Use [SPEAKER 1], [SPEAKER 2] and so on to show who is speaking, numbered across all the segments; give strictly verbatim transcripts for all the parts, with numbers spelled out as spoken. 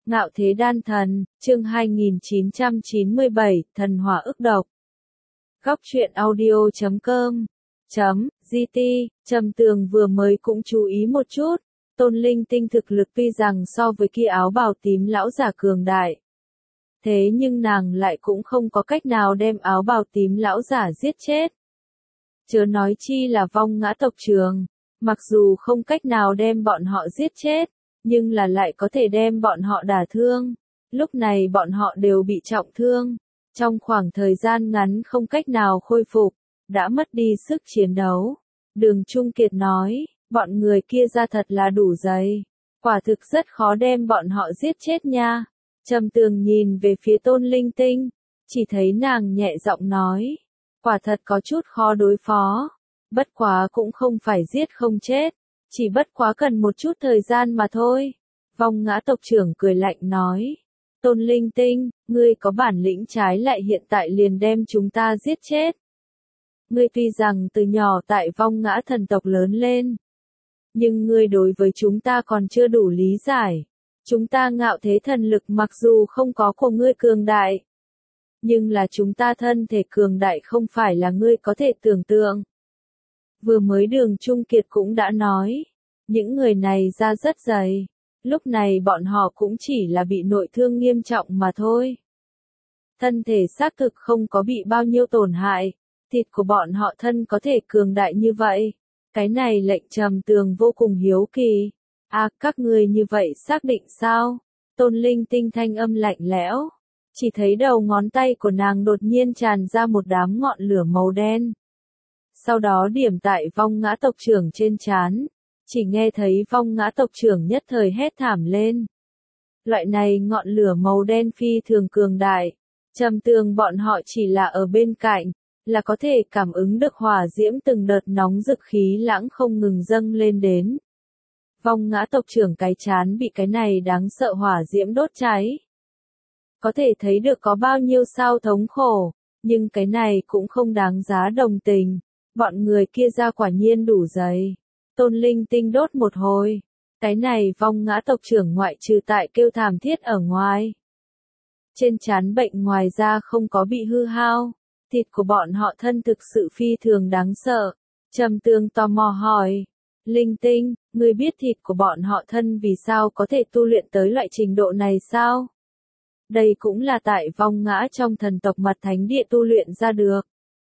[SPEAKER 1] Ngạo thế đan thần, chương hai nghìn chín trăm chín mươi bảy, thần hỏa ức độc. Góc truyện audio chấm com chấm gt, Trầm Tường vừa mới cũng chú ý một chút, Tôn Linh Tinh thực lực tuy rằng so với kia áo bào tím lão giả cường đại. Thế nhưng nàng lại cũng không có cách nào đem áo bào tím lão giả giết chết. Chớ nói chi là vong ngã tộc trưởng, mặc dù không cách nào đem bọn họ giết chết, nhưng là lại có thể đem bọn họ đả thương. Lúc này bọn họ đều bị trọng thương, trong khoảng thời gian ngắn không cách nào khôi phục, đã mất đi sức chiến đấu. Đường Trung Kiệt nói, bọn người kia ra thật là đủ dày, quả thực rất khó đem bọn họ giết chết nha. Trầm Tường nhìn về phía Tôn Linh Tinh, chỉ thấy nàng nhẹ giọng nói, quả thật có chút khó đối phó, bất quá cũng không phải giết không chết, chỉ bất quá cần một chút thời gian mà thôi. Vong ngã tộc trưởng cười lạnh nói, Tôn Linh Tinh, ngươi có bản lĩnh trái lại hiện tại liền đem chúng ta giết chết. Ngươi tuy rằng từ nhỏ tại vong ngã thần tộc lớn lên, nhưng ngươi đối với chúng ta còn chưa đủ lý giải. Chúng ta ngạo thế thần lực mặc dù không có của ngươi cường đại, nhưng là chúng ta thân thể cường đại không phải là ngươi có thể tưởng tượng. Vừa mới Đường Trung Kiệt cũng đã nói, những người này da rất dày, lúc này bọn họ cũng chỉ là bị nội thương nghiêm trọng mà thôi. Thân thể xác thực không có bị bao nhiêu tổn hại, thịt của bọn họ thân có thể cường đại như vậy. Cái này lệnh Trầm Tường vô cùng hiếu kỳ. À, các ngươi như vậy xác định sao? Tôn Linh Tinh thanh âm lạnh lẽo. Chỉ thấy đầu ngón tay của nàng đột nhiên tràn ra một đám ngọn lửa màu đen. Sau đó điểm tại vong ngã tộc trưởng trên trán. Chỉ nghe thấy vong ngã tộc trưởng nhất thời hét thảm lên. Loại này ngọn lửa màu đen phi thường cường đại. Trầm Tường bọn họ chỉ là ở bên cạnh, là có thể cảm ứng được hỏa diễm từng đợt nóng rực khí lãng không ngừng dâng lên đến. Vong ngã tộc trưởng cái chán bị cái này đáng sợ hỏa diễm đốt cháy. Có thể thấy được có bao nhiêu sao thống khổ, nhưng cái này cũng không đáng giá đồng tình. Bọn người kia ra quả nhiên đủ dày. Tôn Linh Tinh đốt một hồi. Cái này vong ngã tộc trưởng ngoại trừ tại kêu thảm thiết ở ngoài. Trên trán bệnh ngoài ra không có bị hư hao. Thịt của bọn họ thân thực sự phi thường đáng sợ. Trầm Tường tò mò hỏi. Linh Tinh, ngươi biết thịt của bọn họ thân vì sao có thể tu luyện tới loại trình độ này sao? Đây cũng là tại vong ngã trong thần tộc mặt thánh địa tu luyện ra được.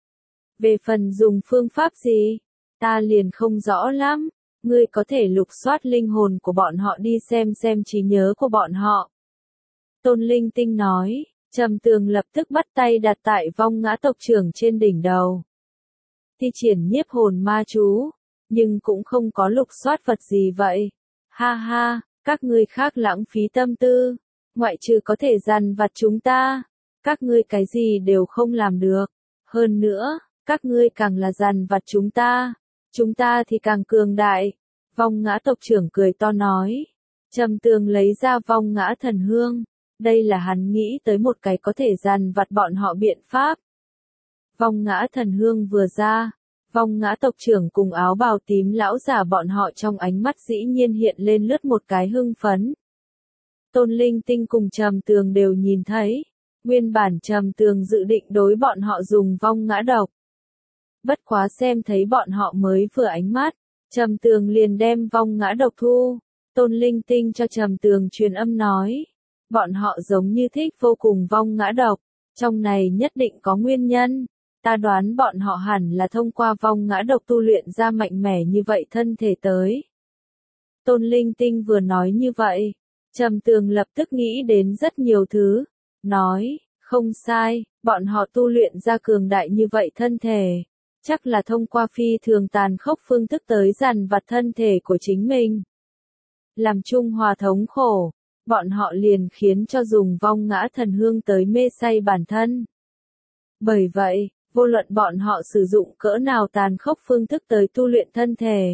[SPEAKER 1] Về phần dùng phương pháp gì, ta liền không rõ lắm. Ngươi có thể lục soát linh hồn của bọn họ đi xem xem trí nhớ của bọn họ. Tôn Linh Tinh nói, Trầm Tường lập tức bắt tay đặt tại vong ngã tộc trưởng trên đỉnh đầu. Thi triển nhiếp hồn ma chú, nhưng cũng không có lục soát vật gì vậy. Ha ha, các ngươi khác lãng phí tâm tư, ngoại trừ có thể dằn vặt chúng ta, các ngươi cái gì đều không làm được. Hơn nữa, các ngươi càng là dằn vặt chúng ta, chúng ta thì càng cường đại. Vong ngã tộc trưởng cười to nói. Trầm Tường lấy ra vong ngã thần hương. Đây là hắn nghĩ tới một cái có thể dằn vặt bọn họ biện pháp. Vong ngã thần hương vừa ra, vong ngã tộc trưởng cùng áo bào tím lão giả bọn họ trong ánh mắt dĩ nhiên hiện lên lướt một cái hưng phấn. Tôn Linh Tinh cùng Trầm Tường đều nhìn thấy, nguyên bản Trầm Tường dự định đối bọn họ dùng vong ngã độc. Bất quá xem thấy bọn họ mới vừa ánh mắt, Trầm Tường liền đem vong ngã độc thu. Tôn Linh Tinh cho Trầm Tường truyền âm nói, bọn họ giống như thích vô cùng vong ngã độc, trong này nhất định có nguyên nhân. Ta đoán bọn họ hẳn là thông qua vong ngã độc tu luyện ra mạnh mẽ như vậy thân thể tới. Tôn Linh Tinh vừa nói như vậy, Trầm Tường lập tức nghĩ đến rất nhiều thứ, nói, không sai, bọn họ tu luyện ra cường đại như vậy thân thể, chắc là thông qua phi thường tàn khốc phương thức tới dằn vặt thân thể của chính mình. Làm chung hòa thống khổ, bọn họ liền khiến cho dùng vong ngã thần hương tới mê say bản thân. Bởi vậy, vô luận bọn họ sử dụng cỡ nào tàn khốc phương thức tới tu luyện thân thể,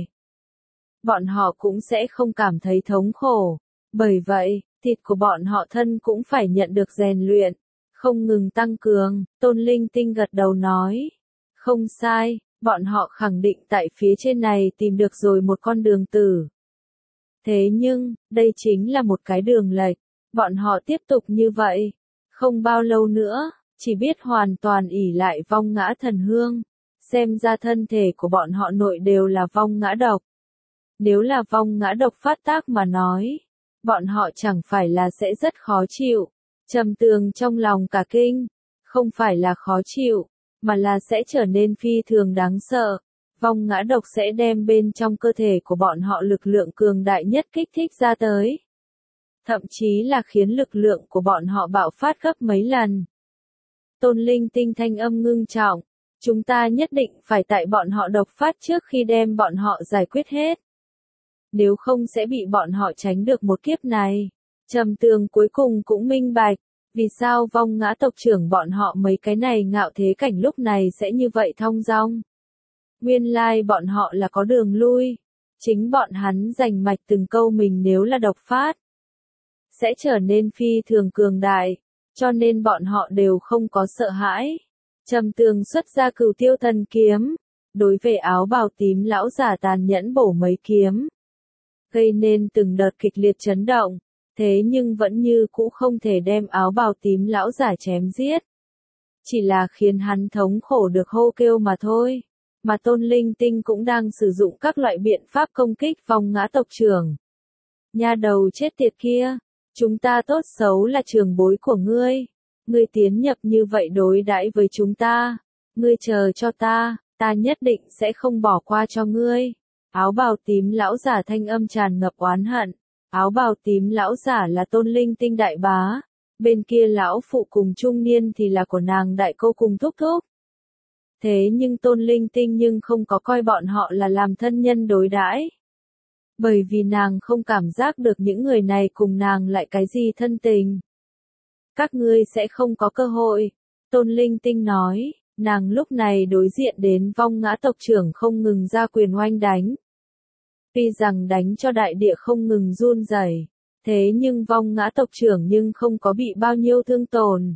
[SPEAKER 1] bọn họ cũng sẽ không cảm thấy thống khổ. Bởi vậy, thịt của bọn họ thân cũng phải nhận được rèn luyện, không ngừng tăng cường. Tôn Linh Tinh gật đầu nói, không sai, bọn họ khẳng định tại phía trên này tìm được rồi một con đường tử. Thế nhưng, đây chính là một cái đường lệch. Bọn họ tiếp tục như vậy, không bao lâu nữa, chỉ biết hoàn toàn ỷ lại vong ngã thần hương, xem ra thân thể của bọn họ nội đều là vong ngã độc. Nếu là vong ngã độc phát tác mà nói, bọn họ chẳng phải là sẽ rất khó chịu. Trầm Tường trong lòng cả kinh, không phải là khó chịu, mà là sẽ trở nên phi thường đáng sợ. Vong ngã độc sẽ đem bên trong cơ thể của bọn họ lực lượng cường đại nhất kích thích ra tới. Thậm chí là khiến lực lượng của bọn họ bạo phát gấp mấy lần. Tôn Linh Tinh thanh âm ngưng trọng, chúng ta nhất định phải tại bọn họ độc phát trước khi đem bọn họ giải quyết hết. Nếu không sẽ bị bọn họ tránh được một kiếp này. Trầm Tường cuối cùng cũng minh bạch, vì sao vong ngã tộc trưởng bọn họ mấy cái này ngạo thế cảnh lúc này sẽ như vậy thong dong. Nguyên lai like bọn họ là có đường lui, chính bọn hắn giành mạch từng câu mình nếu là độc phát, sẽ trở nên phi thường cường đại, cho nên bọn họ đều không có sợ hãi. Trầm Tường xuất ra Cửu Tiêu Thần kiếm, đối về áo bào tím lão giả tàn nhẫn bổ mấy kiếm, gây nên từng đợt kịch liệt chấn động, thế nhưng vẫn như cũ không thể đem áo bào tím lão giả chém giết. Chỉ là khiến hắn thống khổ được hô kêu mà thôi, mà Tôn Linh Tinh cũng đang sử dụng các loại biện pháp công kích vong ngã tộc trưởng. Nha đầu chết tiệt kia, chúng ta tốt xấu là trường bối của ngươi, ngươi tiến nhập như vậy đối đãi với chúng ta, ngươi chờ cho ta, ta nhất định sẽ không bỏ qua cho ngươi. Áo bào tím lão giả thanh âm tràn ngập oán hận, áo bào tím lão giả là Tôn Linh Tinh đại bá, bên kia lão phụ cùng trung niên thì là của nàng đại cô cùng thúc thúc. Thế nhưng Tôn Linh Tinh nhưng không có coi bọn họ là làm thân nhân đối đãi. Bởi vì nàng không cảm giác được những người này cùng nàng lại cái gì thân tình. Các ngươi sẽ không có cơ hội, Tôn Linh Tinh nói, nàng lúc này đối diện đến vong ngã tộc trưởng không ngừng ra quyền oanh đánh. Tuy rằng đánh cho đại địa không ngừng run rẩy, thế nhưng vong ngã tộc trưởng nhưng không có bị bao nhiêu thương tổn.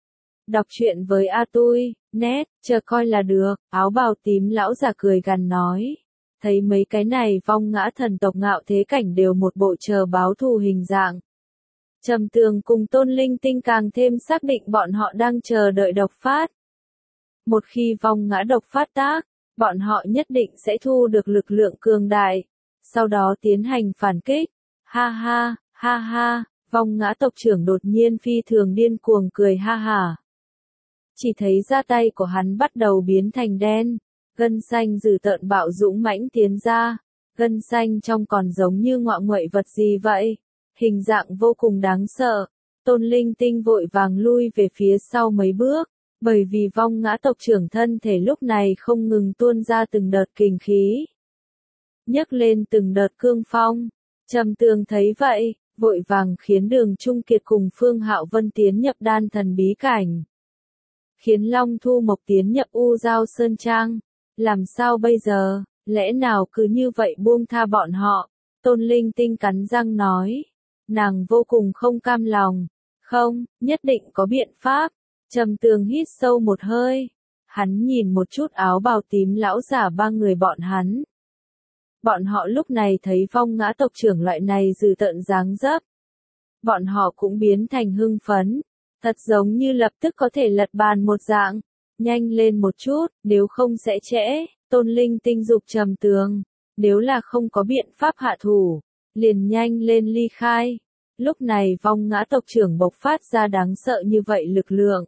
[SPEAKER 1] Đọc truyện với A Tui, nét, chờ coi là được, áo bào tím lão già cười gằn nói. Thấy mấy cái này vong ngã thần tộc ngạo thế cảnh đều một bộ chờ báo thù hình dạng. Trầm Tường cùng Tôn Linh Tinh càng thêm xác định bọn họ đang chờ đợi độc phát. Một khi vong ngã độc phát tác, bọn họ nhất định sẽ thu được lực lượng cường đại, sau đó tiến hành phản kích. Ha ha, ha ha, vong ngã tộc trưởng đột nhiên phi thường điên cuồng cười ha hả. Chỉ thấy da tay của hắn bắt đầu biến thành đen, gân xanh dữ tợn bạo dũng mãnh tiến ra, gân xanh trong còn giống như ngọ nguậy vật gì vậy, hình dạng vô cùng đáng sợ. Tôn Linh Tinh vội vàng lui về phía sau mấy bước, bởi vì vong ngã tộc trưởng thân thể lúc này không ngừng tuôn ra từng đợt kình khí, nhấc lên từng đợt cương phong. Trầm Tường thấy vậy, vội vàng khiến Đường Trung Kiệt cùng Phương Hạo Vân tiến nhập đan thần bí cảnh, khiến Long Thu Mộc tiến nhập U Giao Sơn Trang. Làm sao bây giờ, lẽ nào cứ như vậy buông tha bọn họ? Tôn Linh Tinh cắn răng nói, nàng vô cùng không cam lòng. Không, nhất định có biện pháp. Trầm Tường hít sâu một hơi, hắn nhìn một chút áo bào tím lão giả ba người bọn hắn. Bọn họ lúc này thấy vong ngã tộc trưởng loại này dữ tợn dáng dấp, bọn họ cũng biến thành hưng phấn, thật giống như lập tức có thể lật bàn một dạng. Nhanh lên một chút, nếu không sẽ trễ. Tôn Linh Tinh dục Trầm Tường, nếu là không có biện pháp hạ thủ, liền nhanh lên ly khai. Lúc này vong ngã tộc trưởng bộc phát ra đáng sợ như vậy lực lượng,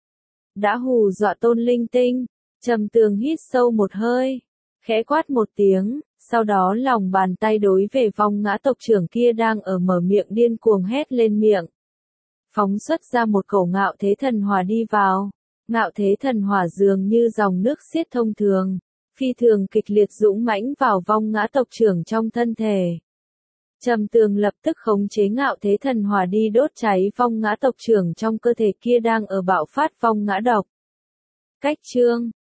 [SPEAKER 1] đã hù dọa Tôn Linh Tinh. Trầm Tường hít sâu một hơi, khẽ quát một tiếng, sau đó lòng bàn tay đối về vong ngã tộc trưởng kia đang ở mở miệng điên cuồng hét lên miệng, phóng xuất ra một khẩu ngạo thế thần hỏa đi vào. Ngạo thế thần hỏa dường như dòng nước xiết thông thường, phi thường kịch liệt dũng mãnh vào vong ngã tộc trưởng trong thân thể. Trầm Tường lập tức khống chế ngạo thế thần hỏa đi đốt cháy vong ngã tộc trưởng trong cơ thể kia đang ở bạo phát vong ngã độc. Cách chương